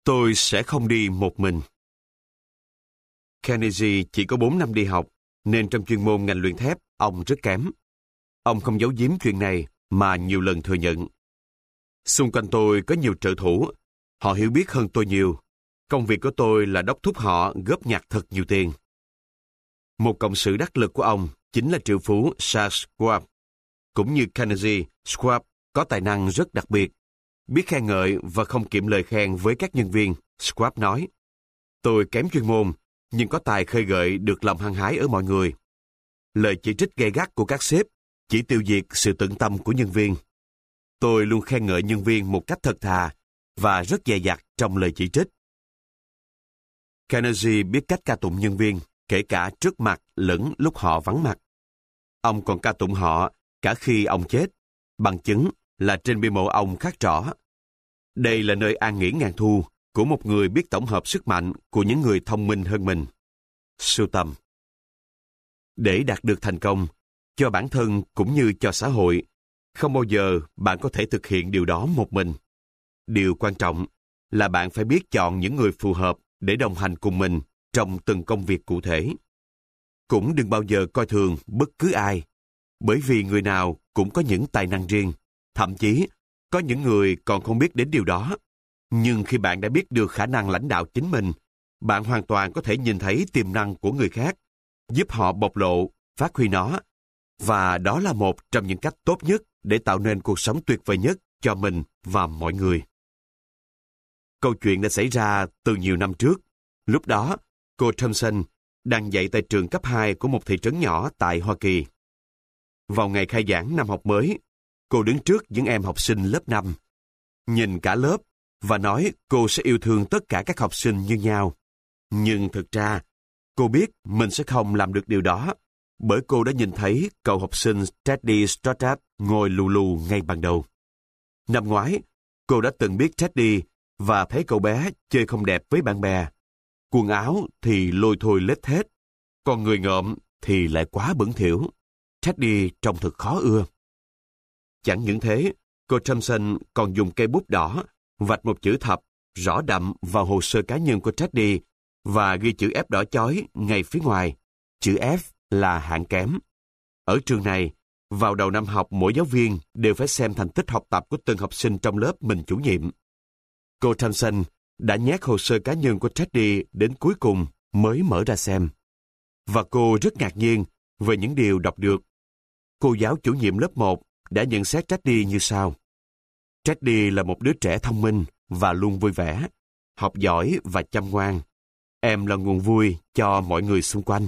Tôi sẽ không đi một mình. Carnegie chỉ có 4 năm đi học, nên trong chuyên môn ngành luyện thép, ông rất kém. Ông không giấu giếm chuyện này mà nhiều lần thừa nhận. Xung quanh tôi có nhiều trợ thủ. Họ hiểu biết hơn tôi nhiều. Công việc của tôi là đốc thúc họ góp nhặt thật nhiều tiền. Một cộng sự đắc lực của ông chính là triệu phú Charles Schwab. Cũng như Carnegie, Schwab có tài năng rất đặc biệt. Biết khen ngợi và không kiệm lời khen với các nhân viên, Schwab nói, tôi kém chuyên môn, nhưng có tài khơi gợi được lòng hăng hái ở mọi người. Lời chỉ trích gay gắt của các sếp chỉ tiêu diệt sự tận tâm của nhân viên. Tôi luôn khen ngợi nhân viên một cách thật thà và rất dè dặt trong lời chỉ trích. Carnegie biết cách ca tụng nhân viên, kể cả trước mặt lẫn lúc họ vắng mặt. Ông còn ca tụng họ cả khi ông chết, bằng chứng là trên bia mộ ông khắc rõ. Đây là nơi an nghỉ ngàn thu của một người biết tổng hợp sức mạnh của những người thông minh hơn mình. Sưu tầm. Để đạt được thành công, cho bản thân cũng như cho xã hội, không bao giờ bạn có thể thực hiện điều đó một mình. Điều quan trọng là bạn phải biết chọn những người phù hợp để đồng hành cùng mình trong từng công việc cụ thể. Cũng đừng bao giờ coi thường bất cứ ai, bởi vì người nào cũng có những tài năng riêng, thậm chí có những người còn không biết đến điều đó. Nhưng khi bạn đã biết được khả năng lãnh đạo chính mình, bạn hoàn toàn có thể nhìn thấy tiềm năng của người khác, giúp họ bộc lộ, phát huy nó. Và đó là một trong những cách tốt nhất để tạo nên cuộc sống tuyệt vời nhất cho mình và mọi người. Câu chuyện đã xảy ra từ nhiều năm trước. Lúc đó, cô Thompson đang dạy tại trường cấp 2 của một thị trấn nhỏ tại Hoa Kỳ. Vào ngày khai giảng năm học mới, cô đứng trước những em học sinh lớp 5, nhìn cả lớp và nói cô sẽ yêu thương tất cả các học sinh như nhau. Nhưng thực ra, cô biết mình sẽ không làm được điều đó, bởi cô đã nhìn thấy cậu học sinh Teddy Stoddard ngồi lù lù ngay ban đầu. Năm ngoái, cô đã từng biết Teddy và thấy cậu bé chơi không đẹp với bạn bè. Quần áo thì lôi thôi lết thết, còn người ngợm thì lại quá bẩn thỉu. Teddy trông thật khó ưa. Chẳng những thế, cô Thompson còn dùng cây bút đỏ vạch một chữ thập rõ đậm vào hồ sơ cá nhân của Teddy và ghi chữ F đỏ chói ngay phía ngoài. Chữ F là hạng kém. Ở trường này, vào đầu năm học mỗi giáo viên đều phải xem thành tích học tập của từng học sinh trong lớp mình chủ nhiệm. Cô Thompson đã nhét hồ sơ cá nhân của Teddy đến cuối cùng mới mở ra xem. Và cô rất ngạc nhiên về những điều đọc được. Cô giáo chủ nhiệm lớp 1 đã nhận xét Teddy như sau. Teddy là một đứa trẻ thông minh và luôn vui vẻ, học giỏi và chăm ngoan. Em là nguồn vui cho mọi người xung quanh.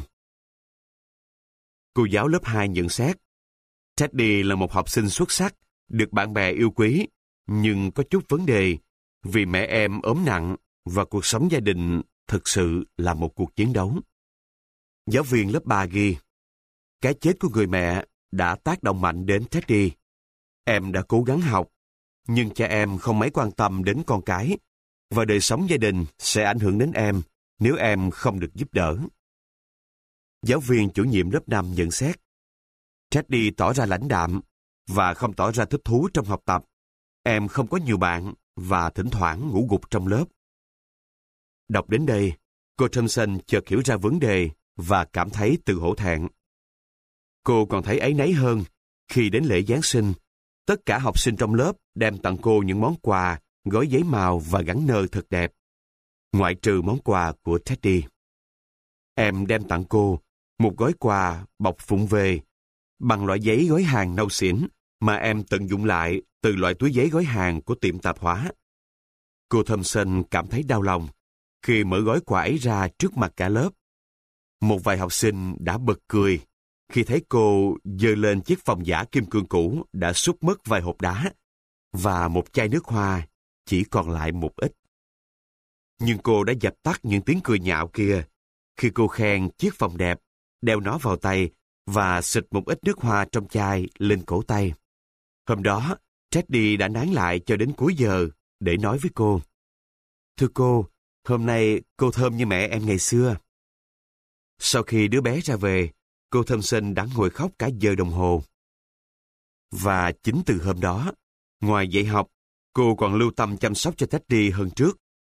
Cô giáo lớp 2 nhận xét. Teddy là một học sinh xuất sắc, được bạn bè yêu quý, nhưng có chút vấn đề vì mẹ em ốm nặng và cuộc sống gia đình thực sự là một cuộc chiến đấu. Giáo viên lớp 3 ghi, cái chết của người mẹ đã tác động mạnh đến Teddy. Em đã cố gắng học, nhưng cha em không mấy quan tâm đến con cái, và đời sống gia đình sẽ ảnh hưởng đến em nếu em không được giúp đỡ. Giáo viên chủ nhiệm lớp 5 nhận xét, Teddy tỏ ra lãnh đạm và không tỏ ra thích thú trong học tập. Em không có nhiều bạn và thỉnh thoảng ngủ gục trong lớp. Đọc đến đây, cô Thompson chợt hiểu ra vấn đề và cảm thấy tự hổ thẹn. Cô còn thấy áy náy hơn khi đến lễ Giáng sinh, tất cả học sinh trong lớp đem tặng cô những món quà, gói giấy màu và gắn nơ thật đẹp, ngoại trừ món quà của Teddy. Em đem tặng cô một gói quà bọc vụng về bằng loại giấy gói hàng nâu xỉn mà em tận dụng lại từ loại túi giấy gói hàng của tiệm tạp hóa. Cô Thompson cảm thấy đau lòng khi mở gói quà ấy ra trước mặt cả lớp. Một vài học sinh đã bật cười khi thấy cô giơ lên chiếc phòng giả kim cương cũ đã xúc mất vài hộp đá và một chai nước hoa chỉ còn lại một ít. Nhưng cô đã dập tắt những tiếng cười nhạo kia khi cô khen chiếc phòng đẹp, đeo nó vào tay và xịt một ít nước hoa trong chai lên cổ tay. Hôm đó, Teddy đã nán lại cho đến cuối giờ để nói với cô. Thưa cô, hôm nay cô thơm như mẹ em ngày xưa. Sau khi đứa bé ra về, cô Thompson đã ngồi khóc cả giờ đồng hồ. Và chính từ hôm đó, ngoài dạy học, cô còn lưu tâm chăm sóc cho Teddy hơn trước.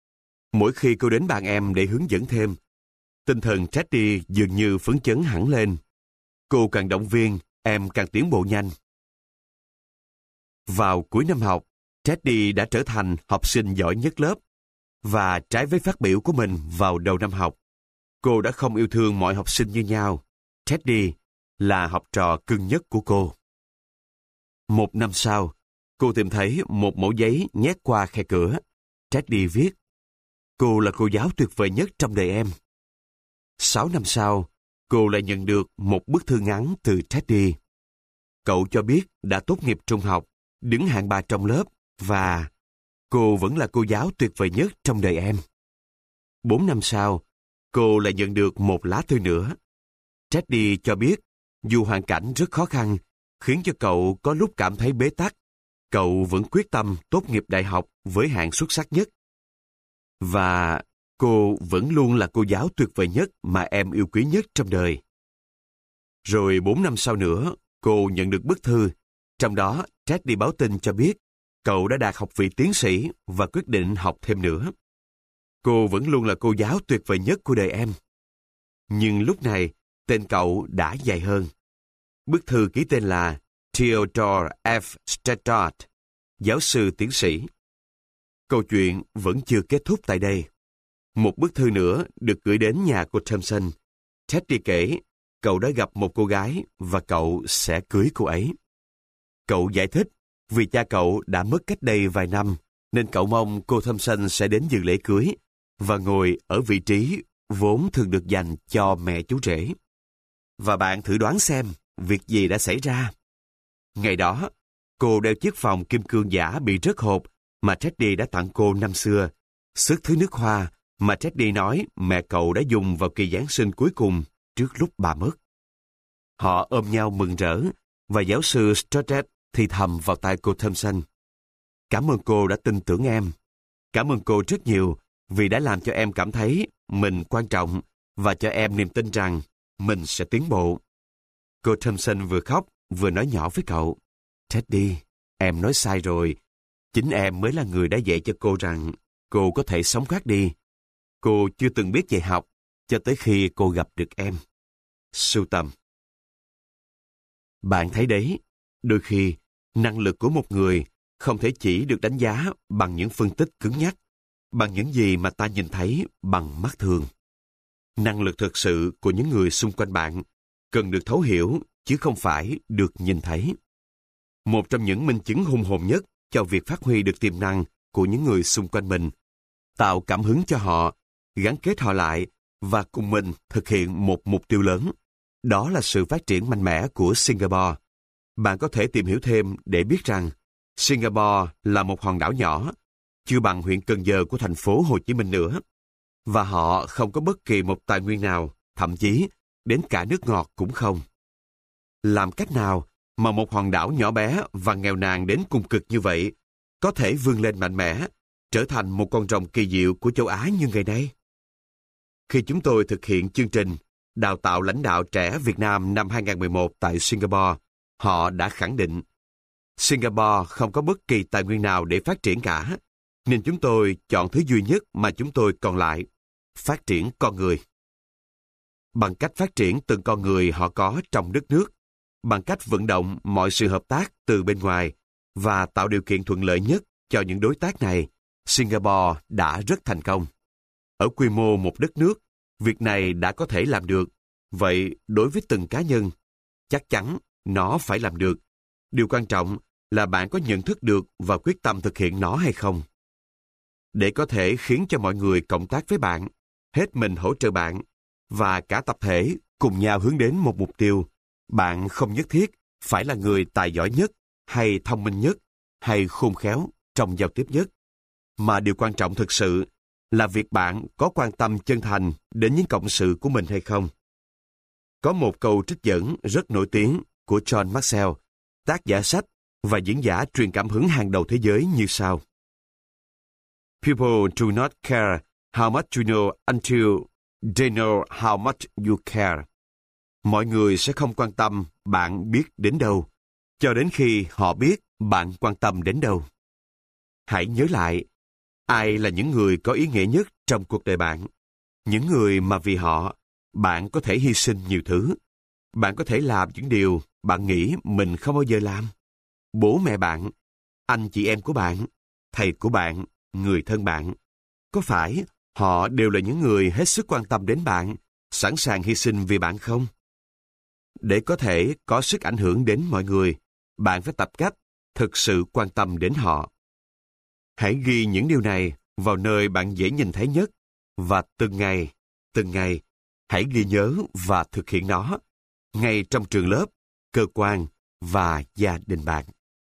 Mỗi khi cô đến bàn em để hướng dẫn thêm, tinh thần Teddy dường như phấn chấn hẳn lên. Cô càng động viên, em càng tiến bộ nhanh. Vào cuối năm học, Teddy đã trở thành học sinh giỏi nhất lớp. Và trái với phát biểu của mình vào đầu năm học, cô đã không yêu thương mọi học sinh như nhau. Teddy là học trò cưng nhất của cô. Một năm sau, cô tìm thấy một mẩu giấy nhét qua khe cửa. Teddy viết: "Cô là cô giáo tuyệt vời nhất trong đời em." 6 năm sau, cô lại nhận được một bức thư ngắn từ Teddy. Cậu cho biết đã tốt nghiệp trung học, đứng hạng 3 trong lớp và cô vẫn là cô giáo tuyệt vời nhất trong đời em. 4 năm sau, cô lại nhận được một lá thư nữa. Teddy cho biết dù hoàn cảnh rất khó khăn, khiến cho cậu có lúc cảm thấy bế tắc, cậu vẫn quyết tâm tốt nghiệp đại học với hạng xuất sắc nhất. Và cô vẫn luôn là cô giáo tuyệt vời nhất mà em yêu quý nhất trong đời. Rồi 4 năm sau nữa, cô nhận được bức thư. Trong đó, Teddy báo tin cho biết cậu đã đạt học vị tiến sĩ và quyết định học thêm nữa. Cô vẫn luôn là cô giáo tuyệt vời nhất của đời em. Nhưng lúc này, tên cậu đã dài hơn. Bức thư ký tên là Theodore F. Stoddard, giáo sư tiến sĩ. Câu chuyện vẫn chưa kết thúc tại đây. Một bức thư nữa được gửi đến nhà cô Thompson. Teddy kể cậu đã gặp một cô gái và cậu sẽ cưới cô ấy. Cậu giải thích vì cha cậu đã mất cách đây vài năm nên cậu mong cô Thompson sẽ đến dự lễ cưới và ngồi ở vị trí vốn thường được dành cho mẹ chú rể. Và bạn thử đoán xem việc gì đã xảy ra. Ngày đó, cô đeo chiếc vòng kim cương giả bị rớt hộp mà Teddy đã tặng cô năm xưa, xức thứ nước hoa mà Teddy nói mẹ cậu đã dùng vào kỳ Giáng sinh cuối cùng trước lúc bà mất. Họ ôm nhau mừng rỡ và giáo sư Stoddard thì thầm vào tai cô Thompson: "Cảm ơn cô đã tin tưởng em. Cảm ơn cô rất nhiều vì đã làm cho em cảm thấy mình quan trọng và cho em niềm tin rằng mình sẽ tiến bộ." Cô Thompson vừa khóc vừa nói nhỏ với cậu: "Teddy, em nói sai rồi. Chính em mới là người đã dạy cho cô rằng cô có thể sống khác đi. Cô chưa từng biết dạy học cho tới khi cô gặp được em." Sưu tầm. Bạn thấy đấy, đôi khi năng lực của một người không thể chỉ được đánh giá bằng những phân tích cứng nhắc, bằng những gì mà ta nhìn thấy bằng mắt thường. Năng lực thực sự của những người xung quanh bạn cần được thấu hiểu chứ không phải được nhìn thấy. Một trong những minh chứng hùng hồn nhất cho việc phát huy được tiềm năng của những người xung quanh mình, tạo cảm hứng cho họ, gắn kết họ lại và cùng mình thực hiện một mục tiêu lớn. Đó là sự phát triển mạnh mẽ của Singapore. Bạn có thể tìm hiểu thêm để biết rằng Singapore là một hòn đảo nhỏ, chưa bằng huyện Cần Giờ của thành phố Hồ Chí Minh nữa. Và họ không có bất kỳ một tài nguyên nào, thậm chí đến cả nước ngọt cũng không. Làm cách nào mà một hòn đảo nhỏ bé và nghèo nàn đến cùng cực như vậy có thể vươn lên mạnh mẽ, trở thành một con rồng kỳ diệu của châu Á như ngày nay? Khi chúng tôi thực hiện chương trình đào tạo lãnh đạo trẻ Việt Nam năm 2011 tại Singapore, họ đã khẳng định Singapore không có bất kỳ tài nguyên nào để phát triển cả, nên chúng tôi chọn thứ duy nhất mà chúng tôi còn lại: phát triển con người. Bằng cách phát triển từng con người họ có trong đất nước, bằng cách vận động mọi sự hợp tác từ bên ngoài và tạo điều kiện thuận lợi nhất cho những đối tác này, Singapore đã rất thành công. Ở quy mô một đất nước, việc này đã có thể làm được. Vậy đối với từng cá nhân, chắc chắn nó phải làm được. Điều quan trọng là bạn có nhận thức được và quyết tâm thực hiện nó hay không. Để có thể khiến cho mọi người cộng tác với bạn, hết mình hỗ trợ bạn, và cả tập thể cùng nhau hướng đến một mục tiêu, bạn không nhất thiết phải là người tài giỏi nhất, hay thông minh nhất, hay khôn khéo trong giao tiếp nhất. Mà điều quan trọng thực sự là việc bạn có quan tâm chân thành đến những cộng sự của mình hay không. Có một câu trích dẫn rất nổi tiếng của John Maxwell, tác giả sách và diễn giả truyền cảm hứng hàng đầu thế giới như sau: "People do not care how much you know until they know how much you care." Mọi người sẽ không quan tâm bạn biết đến đâu, cho đến khi họ biết bạn quan tâm đến đâu. Hãy nhớ lại, ai là những người có ý nghĩa nhất trong cuộc đời bạn. Những người mà vì họ, bạn có thể hy sinh nhiều thứ. Bạn có thể làm những điều bạn nghĩ mình không bao giờ làm. Bố mẹ bạn, anh chị em của bạn, thầy của bạn, người thân bạn. Có phải họ đều là những người hết sức quan tâm đến bạn, sẵn sàng hy sinh vì bạn không? Để có thể có sức ảnh hưởng đến mọi người, bạn phải tập cách thực sự quan tâm đến họ. Hãy ghi những điều này vào nơi bạn dễ nhìn thấy nhất, và từng ngày, hãy ghi nhớ và thực hiện nó, ngay trong trường lớp, cơ quan và gia đình bạn.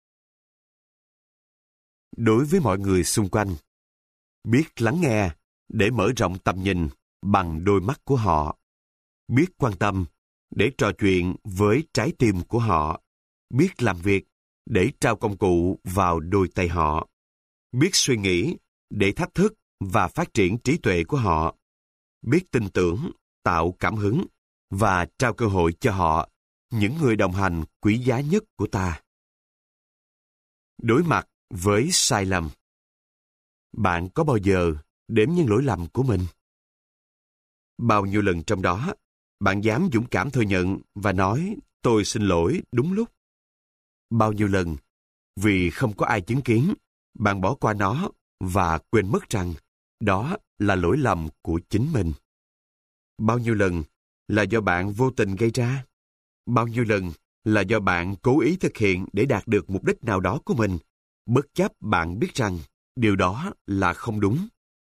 Đối với mọi người xung quanh, biết lắng nghe để mở rộng tầm nhìn bằng đôi mắt của họ, biết quan tâm để trò chuyện với trái tim của họ, biết làm việc để trao công cụ vào đôi tay họ, biết suy nghĩ để thách thức và phát triển trí tuệ của họ, biết tin tưởng, tạo cảm hứng và trao cơ hội cho họ, những người đồng hành quý giá nhất của ta. Đối mặt với sai lầm. Bạn có bao giờ đếm những lỗi lầm của mình? Bao nhiêu lần trong đó, bạn dám dũng cảm thừa nhận và nói tôi xin lỗi đúng lúc? Bao nhiêu lần, vì không có ai chứng kiến, bạn bỏ qua nó và quên mất rằng đó là lỗi lầm của chính mình? Bao nhiêu lần là do bạn vô tình gây ra? Bao nhiêu lần là do bạn cố ý thực hiện để đạt được mục đích nào đó của mình, bất chấp bạn biết rằng điều đó là không đúng?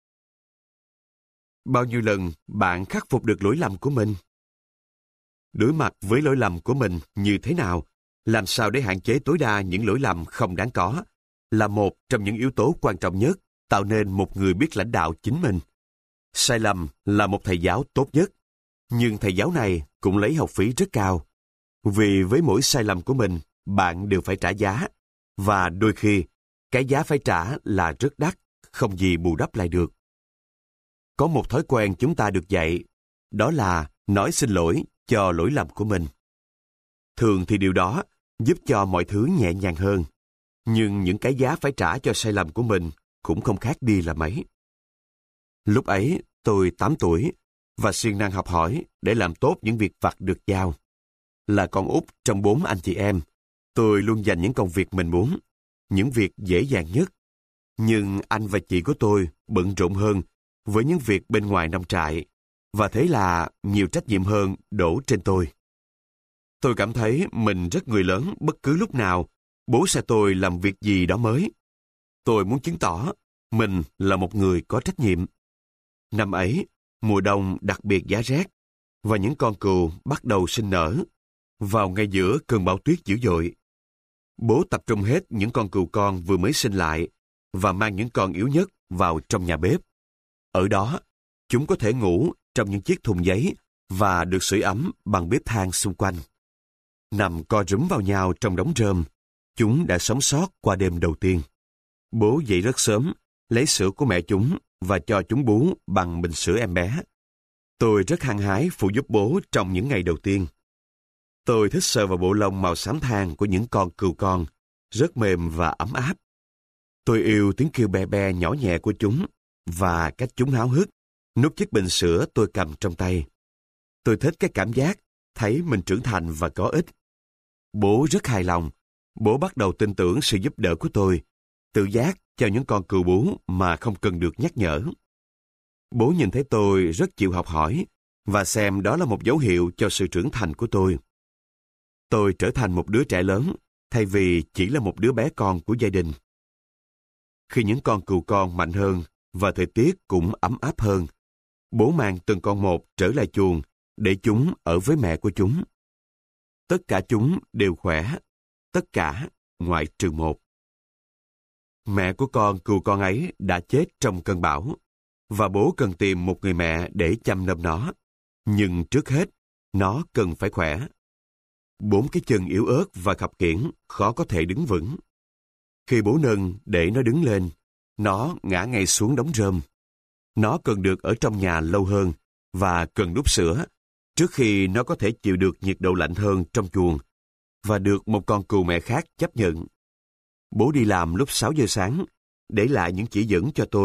Bao nhiêu lần bạn khắc phục được lỗi lầm của mình? Đối mặt với lỗi lầm của mình như thế nào, làm sao để hạn chế tối đa những lỗi lầm không đáng có, là một trong những yếu tố quan trọng nhất tạo nên một người biết lãnh đạo chính mình. Sai lầm là một thầy giáo tốt nhất, nhưng thầy giáo này cũng lấy học phí rất cao. Vì với mỗi sai lầm của mình, bạn đều phải trả giá, và đôi khi, cái giá phải trả là rất đắt, không gì bù đắp lại được. Có một thói quen chúng ta được dạy, đó là nói xin lỗi cho lỗi lầm của mình. Thường thì điều đó giúp cho mọi thứ nhẹ nhàng hơn, nhưng những cái giá phải trả cho sai lầm của mình cũng không khác đi là mấy. Lúc ấy, tôi 8 tuổi, và siêng năng học hỏi để làm tốt những việc vặt được giao. Là con út trong 4 anh chị em, tôi luôn dành những công việc mình muốn, những việc dễ dàng nhất. Nhưng anh và chị của tôi bận rộn hơn với những việc bên ngoài nông trại, và thế là nhiều trách nhiệm hơn đổ trên tôi. Tôi cảm thấy mình rất người lớn bất cứ lúc nào bố sai tôi làm việc gì đó mới. Tôi muốn chứng tỏ mình là một người có trách nhiệm. Năm ấy, mùa đông đặc biệt giá rét, và những con cừu bắt đầu sinh nở. Vào ngay giữa cơn bão tuyết dữ dội, bố tập trung hết những con cừu con vừa mới sinh lại và mang những con yếu nhất vào trong nhà bếp. Ở đó, chúng có thể ngủ trong những chiếc thùng giấy và được sưởi ấm bằng bếp than xung quanh. Nằm co rúm vào nhau trong đống rơm, chúng đã sống sót qua đêm đầu tiên. Bố dậy rất sớm, lấy sữa của mẹ chúng và cho chúng bú bằng bình sữa em bé. Tôi rất hăng hái phụ giúp bố trong những ngày đầu tiên. Tôi thích sờ vào bộ lông màu xám than của những con cừu con, rất mềm và ấm áp. Tôi yêu tiếng kêu be be nhỏ nhẹ của chúng và cách chúng háo hức nút chiếc bình sữa tôi cầm trong tay. Tôi thích cái cảm giác thấy mình trưởng thành và có ích. Bố rất hài lòng. Bố bắt đầu tin tưởng sự giúp đỡ của tôi, tự giác cho những con cừu bú mà không cần được nhắc nhở. Bố nhìn thấy tôi rất chịu học hỏi và xem đó là một dấu hiệu cho sự trưởng thành của tôi. Tôi trở thành một đứa trẻ lớn thay vì chỉ là một đứa bé con của gia đình. Khi những con cừu con mạnh hơn và thời tiết cũng ấm áp hơn, bố mang từng con một trở lại chuồng để chúng ở với mẹ của chúng. Tất cả chúng đều khỏe, tất cả ngoại trừ một. Mẹ của con cừu con ấy đã chết trong cơn bão, và bố cần tìm một người mẹ để chăm nom nó. Nhưng trước hết, nó cần phải khỏe. 4 cái chân yếu ớt và khập khiễng, khó có thể đứng vững. Khi bố nâng để nó đứng lên, nó ngã ngay xuống đống rơm. Nó cần được ở trong nhà lâu hơn và cần đút sữa trước khi nó có thể chịu được nhiệt độ lạnh hơn trong chuồng và được một con cừu mẹ khác chấp nhận. Bố đi làm lúc 6 giờ sáng, để lại những chỉ dẫn cho tôi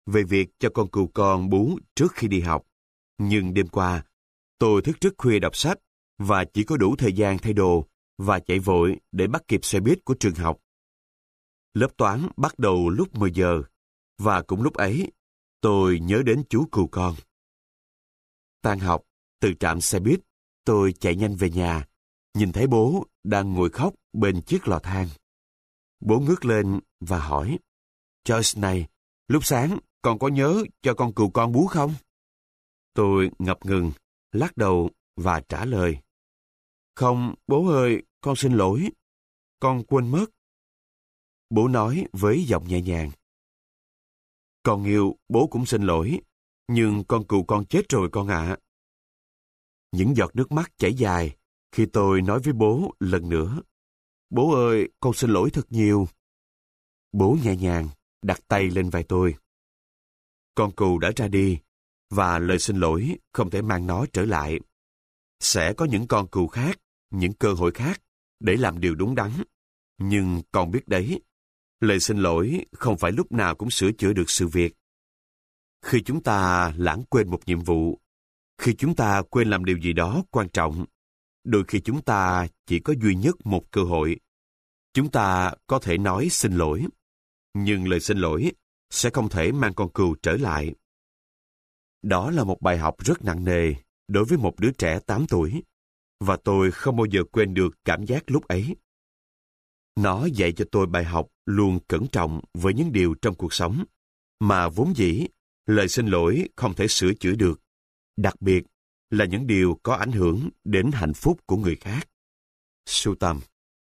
về việc cho con cừu con bú trước khi đi học. Nhưng đêm qua, tôi thức rất khuya đọc sách và chỉ có đủ thời gian thay đồ và chạy vội để bắt kịp xe buýt của trường học. Lớp toán bắt đầu lúc 10 giờ và cũng lúc ấy, tôi nhớ đến chú cừu con. Tan học, từ trạm xe buýt, tôi chạy nhanh về nhà, nhìn thấy bố đang ngồi khóc bên chiếc lò than. Bố ngước lên và hỏi, Joyce này, lúc sáng con có nhớ cho con cừu con bú không? Tôi ngập ngừng, lắc đầu và trả lời, không, bố ơi, con xin lỗi, con quên mất. Bố nói với giọng nhẹ nhàng, con yêu, bố cũng xin lỗi, nhưng con cừu con chết rồi con ạ. Những giọt nước mắt chảy dài khi tôi nói với bố lần nữa, bố ơi, con xin lỗi thật nhiều. Bố nhẹ nhàng đặt tay lên vai tôi. Con cừu đã ra đi, và lời xin lỗi không thể mang nó trở lại. Sẽ có những con cừu khác, những cơ hội khác để làm điều đúng đắn. Nhưng con biết đấy, lời xin lỗi không phải lúc nào cũng sửa chữa được sự việc. Khi chúng ta lãng quên một nhiệm vụ, khi chúng ta quên làm điều gì đó quan trọng, đôi khi chúng ta chỉ có duy nhất một cơ hội. Chúng ta có thể nói xin lỗi, nhưng lời xin lỗi sẽ không thể mang con cừu trở lại. Đó là một bài học rất nặng nề đối với một đứa trẻ 8 tuổi, và tôi không bao giờ quên được cảm giác lúc ấy. Nó dạy cho tôi bài học luôn cẩn trọng với những điều trong cuộc sống, mà vốn dĩ lời xin lỗi không thể sửa chữa được, đặc biệt là những điều có ảnh hưởng đến hạnh phúc của người khác. Sưu tầm.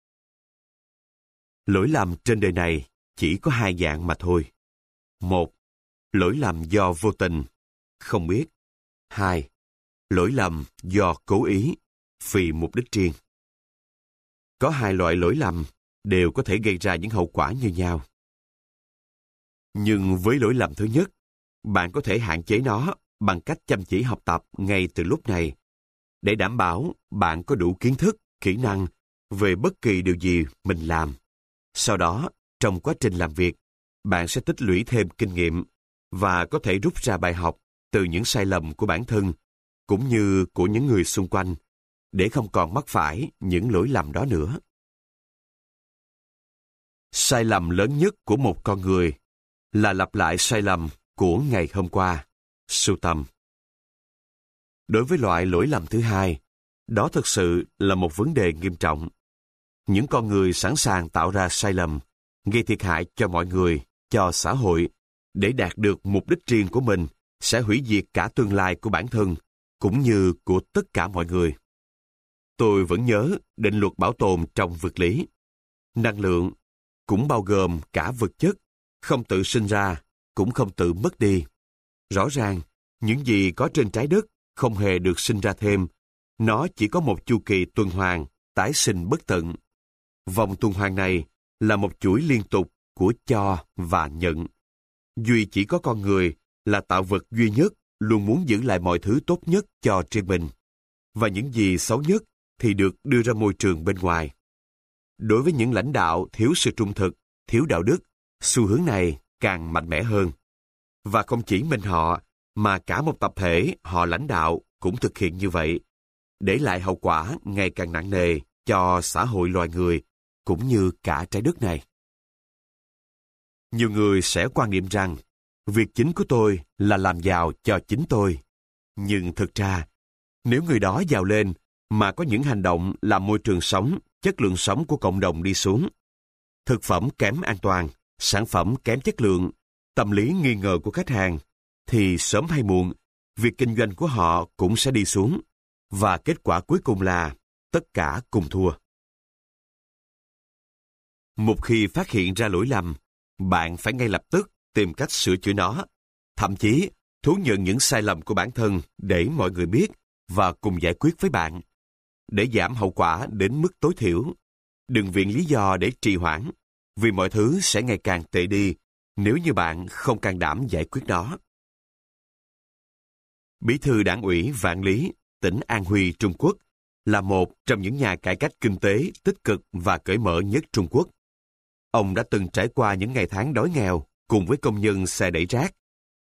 Lỗi lầm trên đời này chỉ có hai dạng mà thôi. Một, lỗi lầm do vô tình, không biết. Hai, lỗi lầm do cố ý, vì mục đích riêng. Có hai loại lỗi lầm đều có thể gây ra những hậu quả như nhau. Nhưng với lỗi lầm thứ nhất, bạn có thể hạn chế nó bằng cách chăm chỉ học tập ngay từ lúc này, để đảm bảo bạn có đủ kiến thức, kỹ năng về bất kỳ điều gì mình làm. Sau đó, trong quá trình làm việc, bạn sẽ tích lũy thêm kinh nghiệm và có thể rút ra bài học từ những sai lầm của bản thân cũng như của những người xung quanh để không còn mắc phải những lỗi lầm đó nữa. Sai lầm lớn nhất của một con người là lặp lại sai lầm của ngày hôm qua. Sưu tầm. Đối với loại lỗi lầm thứ hai, đó thực sự là một vấn đề nghiêm trọng. Những con người sẵn sàng tạo ra sai lầm, gây thiệt hại cho mọi người, cho xã hội, để đạt được mục đích riêng của mình, sẽ hủy diệt cả tương lai của bản thân, cũng như của tất cả mọi người. Tôi vẫn nhớ định luật bảo tồn trong vật lý. Năng lượng cũng bao gồm cả vật chất, không tự sinh ra, cũng không tự mất đi. Rõ ràng, những gì có trên trái đất không hề được sinh ra thêm. Nó chỉ có một chu kỳ tuần hoàn, tái sinh bất tận. Vòng tuần hoàn này là một chuỗi liên tục của cho và nhận. Duy chỉ có con người là tạo vật duy nhất luôn muốn giữ lại mọi thứ tốt nhất cho riêng mình, và những gì xấu nhất thì được đưa ra môi trường bên ngoài. Đối với những lãnh đạo thiếu sự trung thực, thiếu đạo đức, xu hướng này càng mạnh mẽ hơn. Và không chỉ mình họ, mà cả một tập thể họ lãnh đạo cũng thực hiện như vậy, để lại hậu quả ngày càng nặng nề cho xã hội loài người, cũng như cả trái đất này. Nhiều người sẽ quan niệm rằng, việc chính của tôi là làm giàu cho chính tôi. Nhưng thực ra, nếu người đó giàu lên mà có những hành động làm môi trường sống, chất lượng sống của cộng đồng đi xuống, thực phẩm kém an toàn, sản phẩm kém chất lượng, tâm lý nghi ngờ của khách hàng, thì sớm hay muộn, việc kinh doanh của họ cũng sẽ đi xuống, và kết quả cuối cùng là tất cả cùng thua. Một khi phát hiện ra lỗi lầm, bạn phải ngay lập tức tìm cách sửa chữa nó, thậm chí thú nhận những sai lầm của bản thân để mọi người biết và cùng giải quyết với bạn. Để giảm hậu quả đến mức tối thiểu, đừng viện lý do để trì hoãn, vì mọi thứ sẽ ngày càng tệ đi nếu như bạn không can đảm giải quyết nó. Bí thư Đảng ủy Vạn Lý, tỉnh An Huy, Trung Quốc, là một trong những nhà cải cách kinh tế tích cực và cởi mở nhất Trung Quốc. Ông đã từng trải qua những ngày tháng đói nghèo cùng với công nhân xe đẩy rác,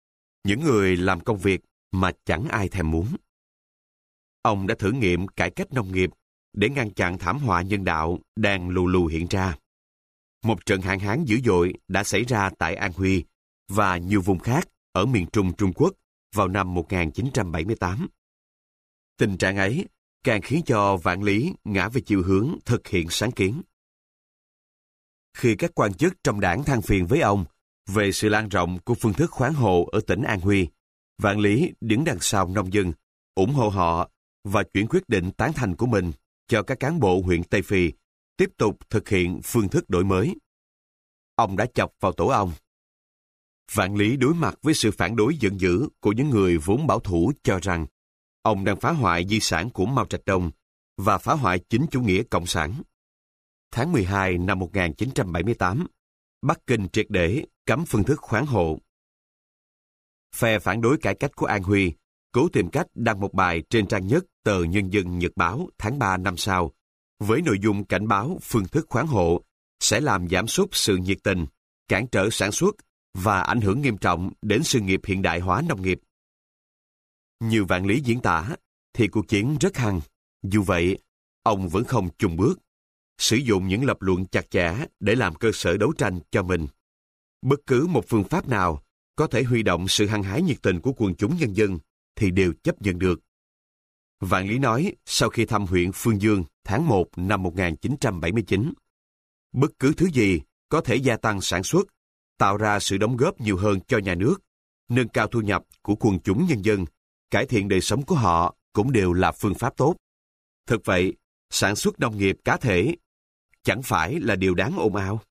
những người làm công việc mà chẳng ai thèm muốn. Ông đã thử nghiệm cải cách nông nghiệp để ngăn chặn thảm họa nhân đạo đang lù lù hiện ra. Một trận hạn hán dữ dội đã xảy ra tại An Huy và nhiều vùng khác ở miền Trung Trung Quốc vào năm 1978. Tình trạng ấy càng khiến cho Vạn Lý ngã về chiều hướng thực hiện sáng kiến. Khi các quan chức trong đảng than phiền với ông về sự lan rộng của phương thức khoán hộ ở tỉnh An Huy, Vạn Lý đứng đằng sau nông dân, ủng hộ họ và chuyển quyết định tán thành của mình cho các cán bộ huyện Tây Phi tiếp tục thực hiện phương thức đổi mới. Ông đã chọc vào tổ ong. Vạn Lý đối mặt với sự phản đối giận dữ của những người vốn bảo thủ cho rằng ông đang phá hoại di sản của Mao Trạch Đông và phá hoại chính chủ nghĩa cộng sản. Tháng 12 năm 1978, Bắc Kinh triệt để cấm phương thức khoán hộ. Phe phản đối cải cách của An Huy cố tìm cách đăng một bài trên trang nhất tờ Nhân dân Nhật báo tháng 3 năm sau, với nội dung cảnh báo phương thức khoán hộ sẽ làm giảm sút sự nhiệt tình, cản trở sản xuất và ảnh hưởng nghiêm trọng đến sự nghiệp hiện đại hóa nông nghiệp. Như Vạn Lý diễn tả, thì cuộc chiến rất hăng. Dù vậy, ông vẫn không chùn bước, sử dụng những lập luận chặt chẽ để làm cơ sở đấu tranh cho mình. Bất cứ một phương pháp nào có thể huy động sự hăng hái nhiệt tình của quần chúng nhân dân thì đều chấp nhận được. Vạn Lý nói sau khi thăm huyện Phương Dương tháng 1 năm 1979, bất cứ thứ gì có thể gia tăng sản xuất, tạo ra sự đóng góp nhiều hơn cho nhà nước, nâng cao thu nhập của quần chúng nhân dân, cải thiện đời sống của họ cũng đều là phương pháp tốt. Thực vậy, sản xuất nông nghiệp cá thể chẳng phải là điều đáng ồn ào.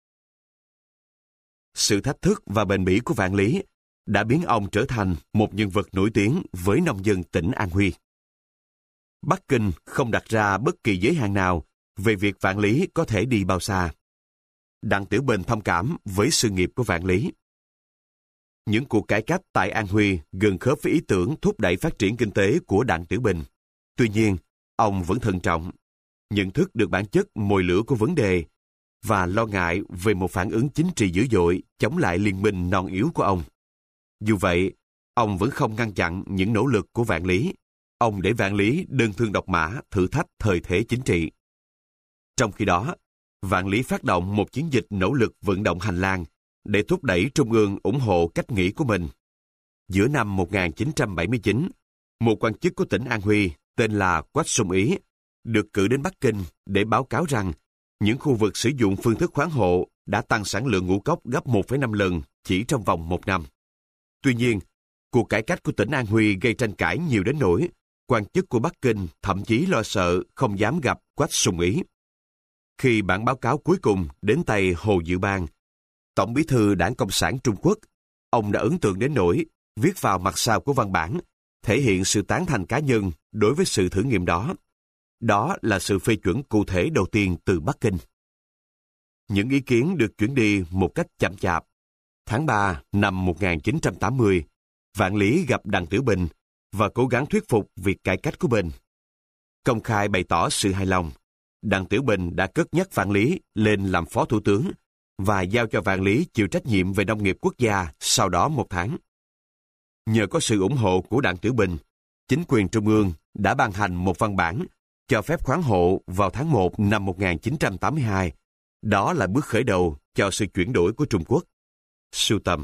Sự thách thức và bền bỉ của Vạn Lý đã biến ông trở thành một nhân vật nổi tiếng với nông dân tỉnh An Huy. Bắc Kinh không đặt ra bất kỳ giới hạn nào về việc Vạn Lý có thể đi bao xa. Đặng Tiểu Bình thông cảm với sự nghiệp của Vạn Lý. Những cuộc cải cách tại An Huy gần khớp với ý tưởng thúc đẩy phát triển kinh tế của Đặng Tiểu Bình. Tuy nhiên, ông vẫn thận trọng, nhận thức được bản chất mồi lửa của vấn đề và lo ngại về một phản ứng chính trị dữ dội chống lại liên minh non yếu của ông. Dù vậy, ông vẫn không ngăn chặn những nỗ lực của Vạn Lý. Ông để Vạn Lý đơn thương độc mã thử thách thời thế chính trị. Trong khi đó, Vạn Lý phát động một chiến dịch nỗ lực vận động hành lang để thúc đẩy Trung ương ủng hộ cách nghĩ của mình. Giữa năm 1979, một quan chức của tỉnh An Huy tên là Quách Sung Ý được cử đến Bắc Kinh để báo cáo rằng những khu vực sử dụng phương thức khoán hộ đã tăng sản lượng ngũ cốc gấp 1,5 lần chỉ trong vòng 1 năm. Tuy nhiên, cuộc cải cách của tỉnh An Huy gây tranh cãi nhiều đến nỗi quan chức của Bắc Kinh thậm chí lo sợ không dám gặp Quách Sung Ý. Khi bản báo cáo cuối cùng đến tay Hồ Dự Bang, Tổng bí thư Đảng Cộng sản Trung Quốc, ông đã ấn tượng đến nỗi viết vào mặt sau của văn bản thể hiện sự tán thành cá nhân đối với sự thử nghiệm đó. Đó là sự phê chuẩn cụ thể đầu tiên từ Bắc Kinh. Những ý kiến được chuyển đi một cách chậm chạp. Tháng 3 năm 1980, Vạn Lý gặp Đặng Tiểu Bình và cố gắng thuyết phục việc cải cách của mình. Công khai bày tỏ sự hài lòng, Đặng Tiểu Bình đã cất nhắc Vạn Lý lên làm phó thủ tướng và giao cho Vạn Lý chịu trách nhiệm về nông nghiệp quốc gia sau đó 1 tháng. Nhờ có sự ủng hộ của Đặng Tiểu Bình, chính quyền trung ương đã ban hành một văn bản cho phép khoán hộ vào tháng 1 năm 1982. Đó là bước khởi đầu cho sự chuyển đổi của Trung Quốc. Sưu tầm.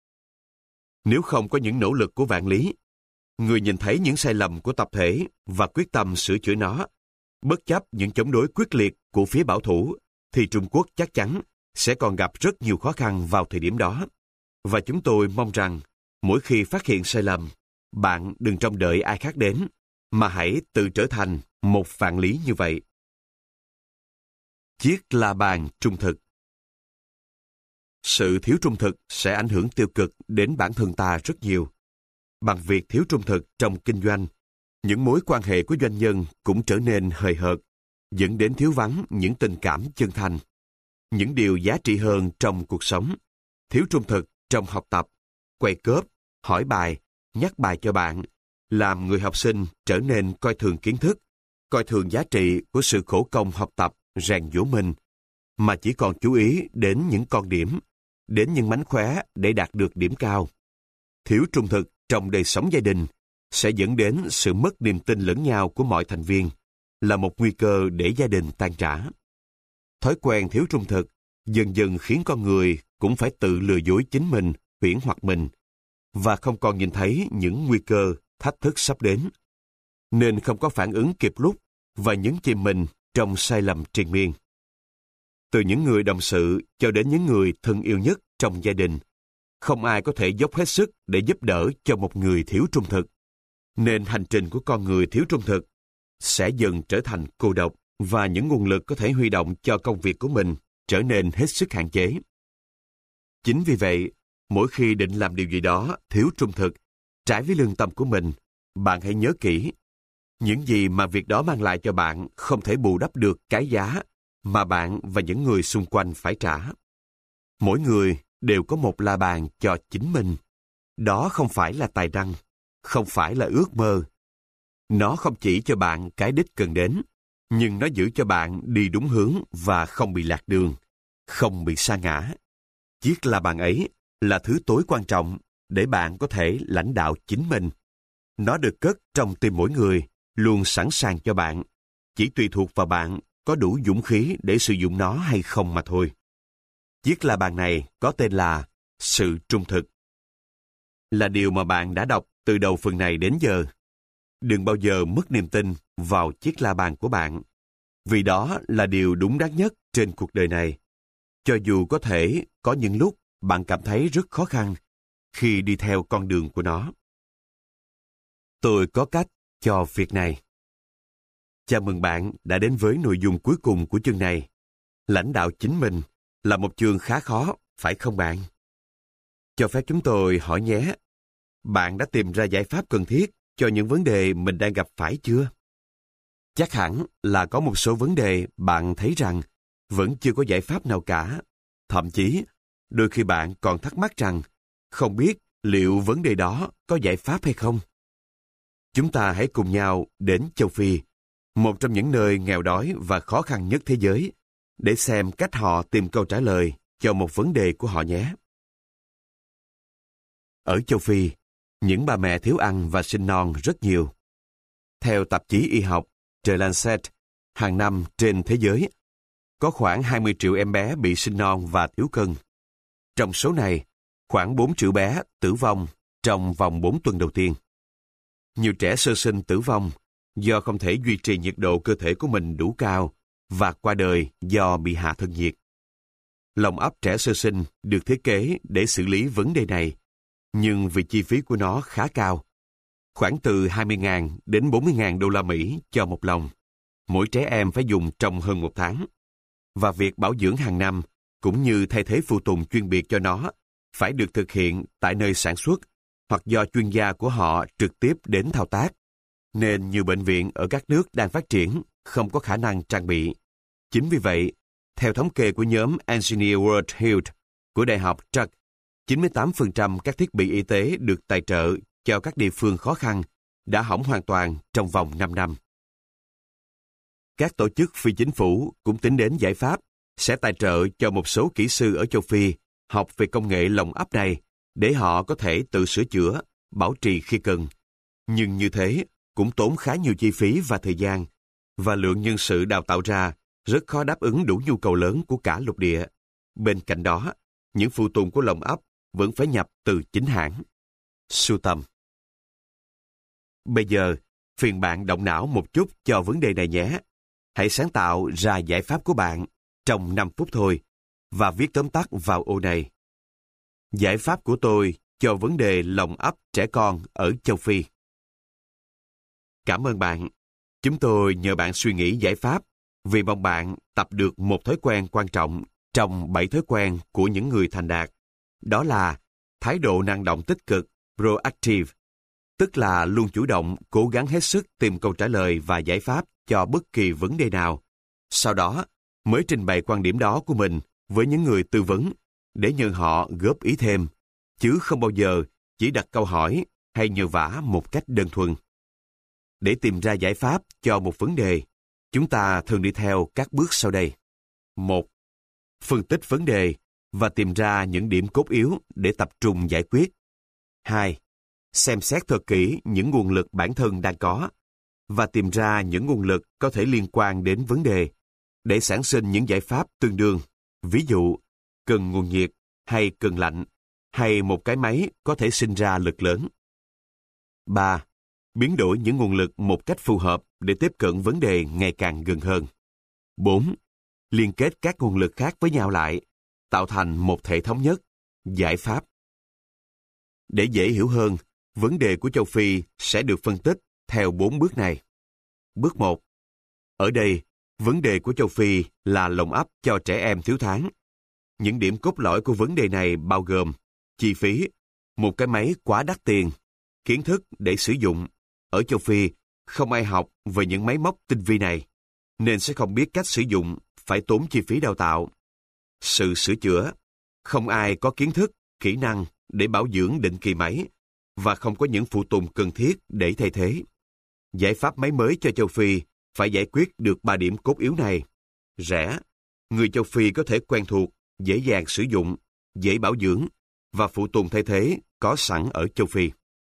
Nếu không có những nỗ lực của Vạn Lý, người nhìn thấy những sai lầm của tập thể và quyết tâm sửa chữa nó, bất chấp những chống đối quyết liệt của phía bảo thủ, thì Trung Quốc chắc chắn sẽ còn gặp rất nhiều khó khăn vào thời điểm đó. Và chúng tôi mong rằng, mỗi khi phát hiện sai lầm, bạn đừng trông đợi ai khác đến, mà hãy tự trở thành một Vạn Lý như vậy. Chiếc la bàn trung thực. Sự thiếu trung thực sẽ ảnh hưởng tiêu cực đến bản thân ta rất nhiều. Bằng việc thiếu trung thực trong kinh doanh, những mối quan hệ của doanh nhân cũng trở nên hời hợt, dẫn đến thiếu vắng những tình cảm chân thành. Những điều giá trị hơn trong cuộc sống, thiếu trung thực trong học tập, quay cớp, hỏi bài, nhắc bài cho bạn, làm người học sinh trở nên coi thường kiến thức, coi thường giá trị của sự khổ công học tập, rèn giũa mình, mà chỉ còn chú ý đến những con điểm, đến những mánh khóe để đạt được điểm cao. thiếu trung thực trong đời sống gia đình sẽ dẫn đến sự mất niềm tin lẫn nhau của mọi thành viên, là một nguy cơ để gia đình tan rã. Thói quen thiếu trung thực dần dần khiến con người cũng phải tự lừa dối chính mình, huyễn hoặc mình, và không còn nhìn thấy những nguy cơ, thách thức sắp đến, nên không có phản ứng kịp lúc và nhấn chìm mình trong sai lầm triền miên. Từ những người đồng sự cho đến những người thân yêu nhất trong gia đình, không ai có thể dốc hết sức để giúp đỡ cho một người thiếu trung thực, nên hành trình của con người thiếu trung thực sẽ dần trở thành cô độc và những nguồn lực có thể huy động cho công việc của mình trở nên hết sức hạn chế. Chính vì vậy, mỗi khi định làm điều gì đó thiếu trung thực, trái với lương tâm của mình, bạn hãy nhớ kỹ, những gì mà việc đó mang lại cho bạn không thể bù đắp được cái giá mà bạn và những người xung quanh phải trả. Mỗi người đều có một la bàn cho chính mình. Đó không phải là tài năng, không phải là ước mơ. Nó không chỉ cho bạn cái đích cần đến, nhưng nó giữ cho bạn đi đúng hướng và không bị lạc đường, không bị sa ngã. Chiếc la bàn ấy là thứ tối quan trọng để bạn có thể lãnh đạo chính mình. Nó được cất trong tim mỗi người, luôn sẵn sàng cho bạn. Chỉ tùy thuộc vào bạn có đủ dũng khí để sử dụng nó hay không mà thôi. Chiếc la bàn này có tên là sự trung thực. Là điều mà bạn đã đọc từ đầu phần này đến giờ. Đừng bao giờ mất niềm tin vào chiếc la bàn của bạn, vì đó là điều đúng đắn nhất trên cuộc đời này. Cho dù có thể có những lúc bạn cảm thấy rất khó khăn khi đi theo con đường của nó. Tôi có cách cho việc này. Chào mừng bạn đã đến với nội dung cuối cùng của chương này. Lãnh đạo chính mình là một chương khá khó, phải không bạn? Cho phép chúng tôi hỏi nhé, bạn đã tìm ra giải pháp cần thiết cho những vấn đề mình đang gặp phải chưa? Chắc hẳn là có một số vấn đề bạn thấy rằng vẫn chưa có giải pháp nào cả. Thậm chí, đôi khi bạn còn thắc mắc rằng không biết liệu vấn đề đó có giải pháp hay không. Chúng ta hãy cùng nhau đến châu Phi, một trong những nơi nghèo đói và khó khăn nhất thế giới, để xem cách họ tìm câu trả lời cho một vấn đề của họ nhé. Ở châu Phi, những bà mẹ thiếu ăn và sinh non rất nhiều. Theo tạp chí y học The Lancet, hàng năm trên thế giới, có khoảng 20 triệu em bé bị sinh non và thiếu cân. Trong số này, khoảng 4 triệu bé tử vong trong vòng 4 tuần đầu tiên. Nhiều trẻ sơ sinh tử vong do không thể duy trì nhiệt độ cơ thể của mình đủ cao và qua đời do bị hạ thân nhiệt. Lồng ấp trẻ sơ sinh được thiết kế để xử lý vấn đề này, nhưng vì chi phí của nó khá cao, khoảng từ 20.000 đến 40.000 đô la Mỹ cho một lồng. Mỗi trẻ em phải dùng trong hơn 1 tháng. Và việc bảo dưỡng hàng năm, cũng như thay thế phụ tùng chuyên biệt cho nó, phải được thực hiện tại nơi sản xuất hoặc do chuyên gia của họ trực tiếp đến thao tác. Nên nhiều bệnh viện ở các nước đang phát triển không có khả năng trang bị. Chính vì vậy, theo thống kê của nhóm Engineer World Health của Đại học Truck, 98% các thiết bị y tế được tài trợ cho các địa phương khó khăn đã hỏng hoàn toàn trong vòng 5 năm. Các tổ chức phi chính phủ cũng tính đến giải pháp sẽ tài trợ cho một số kỹ sư ở châu Phi học về công nghệ lồng ấp này để họ có thể tự sửa chữa, bảo trì khi cần. Nhưng như thế cũng tốn khá nhiều chi phí và thời gian, và lượng nhân sự đào tạo ra rất khó đáp ứng đủ nhu cầu lớn của cả lục địa. Bên cạnh đó, những phụ tùng của lồng ấp vẫn phải nhập từ chính hãng. Sưu tầm. Bây giờ, phiền bạn động não một chút cho vấn đề này nhé. Hãy sáng tạo ra giải pháp của bạn trong 5 phút thôi và viết tóm tắt vào ô này. Giải pháp của tôi cho vấn đề lồng ấp trẻ con ở châu Phi. Cảm ơn bạn. Chúng tôi nhờ bạn suy nghĩ giải pháp vì mong bạn tập được một thói quen quan trọng trong 7 thói quen của những người thành đạt. Đó là thái độ năng động tích cực, proactive, tức là luôn chủ động, cố gắng hết sức tìm câu trả lời và giải pháp cho bất kỳ vấn đề nào. Sau đó, mới trình bày quan điểm đó của mình với những người tư vấn để nhờ họ góp ý thêm, chứ không bao giờ chỉ đặt câu hỏi hay nhờ vả một cách đơn thuần. Để tìm ra giải pháp cho một vấn đề, chúng ta thường đi theo các bước sau đây. 1. Phân tích vấn đề và tìm ra những điểm cốt yếu để tập trung giải quyết. 2. Xem xét thật kỹ những nguồn lực bản thân đang có và tìm ra những nguồn lực có thể liên quan đến vấn đề để sản sinh những giải pháp tương đương. Ví dụ, cần nguồn nhiệt hay cần lạnh, hay một cái máy có thể sinh ra lực lớn. 3. Biến đổi những nguồn lực một cách phù hợp để tiếp cận vấn đề ngày càng gần hơn. 4. Liên kết các nguồn lực khác với nhau lại, tạo thành một thể thống nhất, giải pháp. Để dễ hiểu hơn, vấn đề của châu Phi sẽ được phân tích theo 4 bước này. Bước 1. Ở đây, vấn đề của châu Phi là lồng ấp cho trẻ em thiếu thốn. Những điểm cốt lõi của vấn đề này bao gồm chi phí, một cái máy quá đắt tiền, kiến thức để sử dụng. Ở châu Phi, không ai học về những máy móc tinh vi này, nên sẽ không biết cách sử dụng, phải tốn chi phí đào tạo. Sự sửa chữa, không ai có kiến thức, kỹ năng để bảo dưỡng định kỳ máy, và không có những phụ tùng cần thiết để thay thế. Giải pháp máy mới cho châu Phi phải giải quyết được 3 điểm cốt yếu này. Rẻ, người châu Phi có thể quen thuộc, dễ dàng sử dụng, dễ bảo dưỡng, và phụ tùng thay thế có sẵn ở châu Phi.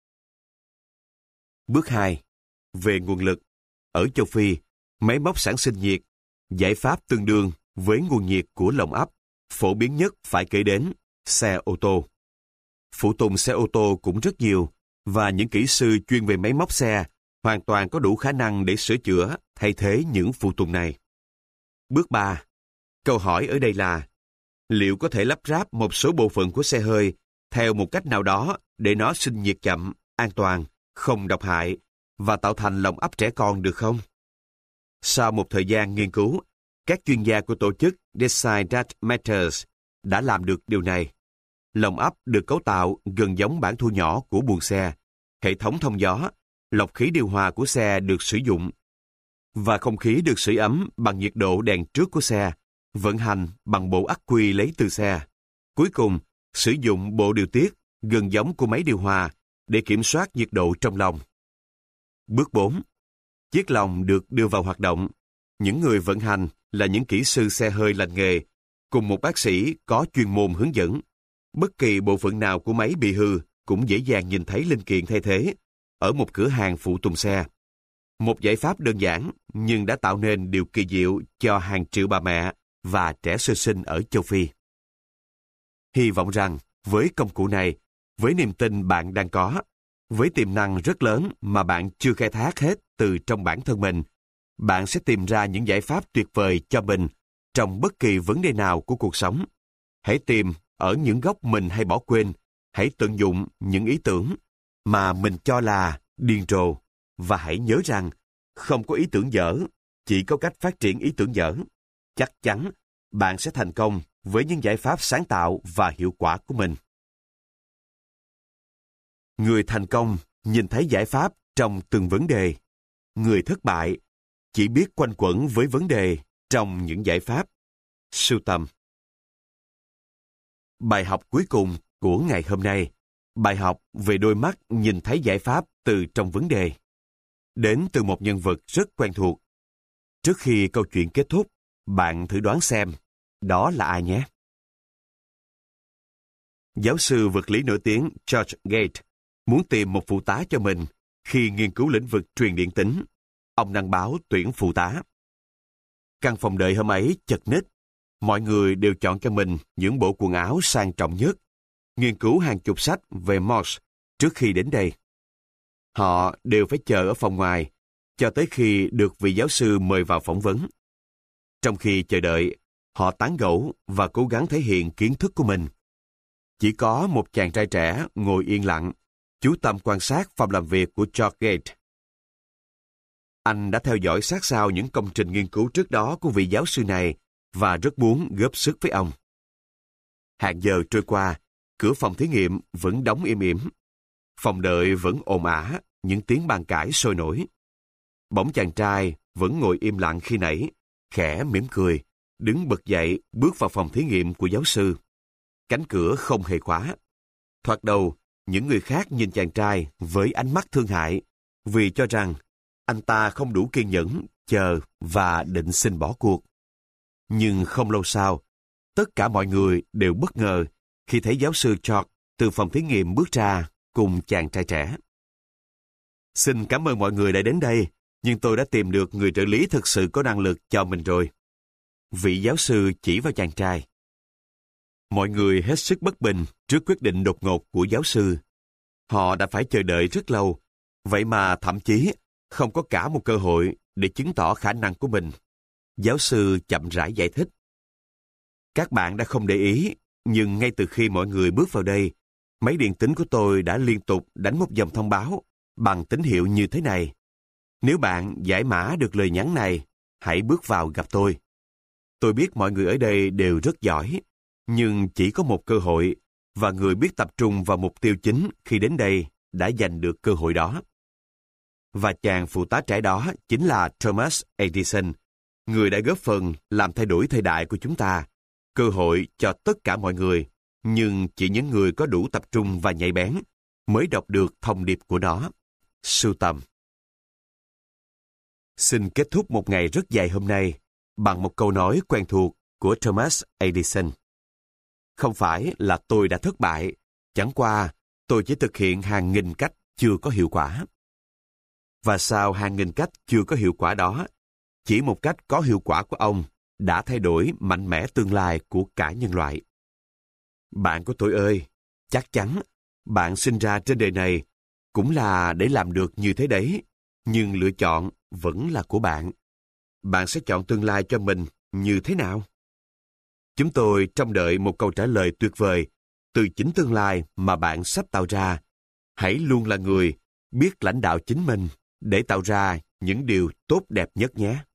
Bước 2. Về nguồn lực. Ở châu Phi, máy móc sản sinh nhiệt, giải pháp tương đương với nguồn nhiệt của lồng ấp, phổ biến nhất phải kể đến xe ô tô. Phụ tùng xe ô tô cũng rất nhiều, và những kỹ sư chuyên về máy móc xe hoàn toàn có đủ khả năng để sửa chữa, thay thế những phụ tùng này. Bước 3. Câu hỏi ở đây là, liệu có thể lắp ráp một số bộ phận của xe hơi theo một cách nào đó để nó sinh nhiệt chậm, an toàn, không độc hại và tạo thành lồng ấp trẻ con được không? Sau một thời gian nghiên cứu, các chuyên gia của tổ chức Design That Matters đã làm được điều này. Lồng ấp được cấu tạo gần giống bản thu nhỏ của buồng xe, hệ thống thông gió, lọc khí điều hòa của xe được sử dụng, và không khí được sưởi ấm bằng nhiệt độ đèn trước của xe, vận hành bằng bộ ắc quy lấy từ xe. Cuối cùng, sử dụng bộ điều tiết gần giống của máy điều hòa để kiểm soát nhiệt độ trong lồng. Bước 4. Chiếc lồng được đưa vào hoạt động. Những người vận hành là những kỹ sư xe hơi lành nghề, cùng một bác sĩ có chuyên môn hướng dẫn. Bất kỳ bộ phận nào của máy bị hư cũng dễ dàng nhìn thấy linh kiện thay thế ở một cửa hàng phụ tùng xe. Một giải pháp đơn giản nhưng đã tạo nên điều kỳ diệu cho hàng triệu bà mẹ và trẻ sơ sinh ở châu Phi. Hy vọng rằng với công cụ này, với niềm tin bạn đang có, với tiềm năng rất lớn mà bạn chưa khai thác hết từ trong bản thân mình, bạn sẽ tìm ra những giải pháp tuyệt vời cho mình trong bất kỳ vấn đề nào của cuộc sống. Hãy tìm ở những góc mình hay bỏ quên, hãy tận dụng những ý tưởng mà mình cho là điên rồ, và hãy nhớ rằng không có ý tưởng dở, chỉ có cách phát triển ý tưởng dở. Chắc chắn bạn sẽ thành công với những giải pháp sáng tạo và hiệu quả của mình. Người thành công nhìn thấy giải pháp trong từng vấn đề. Người thất bại chỉ biết quanh quẩn với vấn đề trong những giải pháp. Sưu tầm. Bài học cuối cùng của ngày hôm nay. Bài học về đôi mắt nhìn thấy giải pháp từ trong vấn đề. Đến từ một nhân vật rất quen thuộc. Trước khi câu chuyện kết thúc, bạn thử đoán xem, đó là ai nhé? Giáo sư vật lý nổi tiếng George Gates muốn tìm một phụ tá cho mình khi nghiên cứu lĩnh vực truyền điện tính. Ông đăng báo tuyển phụ tá. Căn phòng đợi hôm ấy chật ních. Mọi người đều chọn cho mình những bộ quần áo sang trọng nhất, nghiên cứu hàng chục sách về Morse trước khi đến đây. Họ đều phải chờ ở phòng ngoài, cho tới khi được vị giáo sư mời vào phỏng vấn. Trong khi chờ đợi, họ tán gẫu và cố gắng thể hiện kiến thức của mình. Chỉ có một chàng trai trẻ ngồi yên lặng, chú tâm quan sát phòng làm việc của George Gates. Anh đã theo dõi sát sao những công trình nghiên cứu trước đó của vị giáo sư này và rất muốn góp sức với ông. Hàng giờ trôi qua, cửa phòng thí nghiệm vẫn đóng im ỉm. Phòng đợi vẫn ồn ào, những tiếng bàn cãi sôi nổi. Bỗng chàng trai vẫn ngồi im lặng khi nãy, khẽ mỉm cười, đứng bật dậy bước vào phòng thí nghiệm của giáo sư. Cánh cửa không hề khóa. Thoạt đầu, những người khác nhìn chàng trai với ánh mắt thương hại, vì cho rằng anh ta không đủ kiên nhẫn, chờ và định xin bỏ cuộc. Nhưng không lâu sau, tất cả mọi người đều bất ngờ khi thấy giáo sư George từ phòng thí nghiệm bước ra cùng chàng trai trẻ. Xin cảm ơn mọi người đã đến đây, nhưng tôi đã tìm được người trợ lý thực sự có năng lực cho mình rồi. Vị giáo sư chỉ vào chàng trai. Mọi người hết sức bất bình trước quyết định đột ngột của giáo sư. Họ đã phải chờ đợi rất lâu, vậy mà thậm chí không có cả một cơ hội để chứng tỏ khả năng của mình. Giáo sư chậm rãi giải thích. Các bạn đã không để ý, nhưng ngay từ khi mọi người bước vào đây, máy điện tính của tôi đã liên tục đánh một dòng thông báo bằng tín hiệu như thế này. Nếu bạn giải mã được lời nhắn này, hãy bước vào gặp tôi. Tôi biết mọi người ở đây đều rất giỏi, nhưng chỉ có một cơ hội, và người biết tập trung vào mục tiêu chính khi đến đây đã giành được cơ hội đó. Và chàng phụ tá trẻ đó chính là Thomas Edison, người đã góp phần làm thay đổi thời đại của chúng ta, cơ hội cho tất cả mọi người, nhưng chỉ những người có đủ tập trung và nhạy bén mới đọc được thông điệp của nó. Sưu tầm. Xin kết thúc một ngày rất dài hôm nay bằng một câu nói quen thuộc của Thomas Edison. Không phải là tôi đã thất bại, chẳng qua tôi chỉ thực hiện hàng nghìn cách chưa có hiệu quả. Và sau hàng nghìn cách chưa có hiệu quả đó, chỉ một cách có hiệu quả của ông đã thay đổi mạnh mẽ tương lai của cả nhân loại. Bạn của tôi ơi, chắc chắn bạn sinh ra trên đời này cũng là để làm được như thế đấy, nhưng lựa chọn vẫn là của bạn. Bạn sẽ chọn tương lai cho mình như thế nào? Chúng tôi trông đợi một câu trả lời tuyệt vời từ chính tương lai mà bạn sắp tạo ra. Hãy luôn là người biết lãnh đạo chính mình để tạo ra những điều tốt đẹp nhất nhé.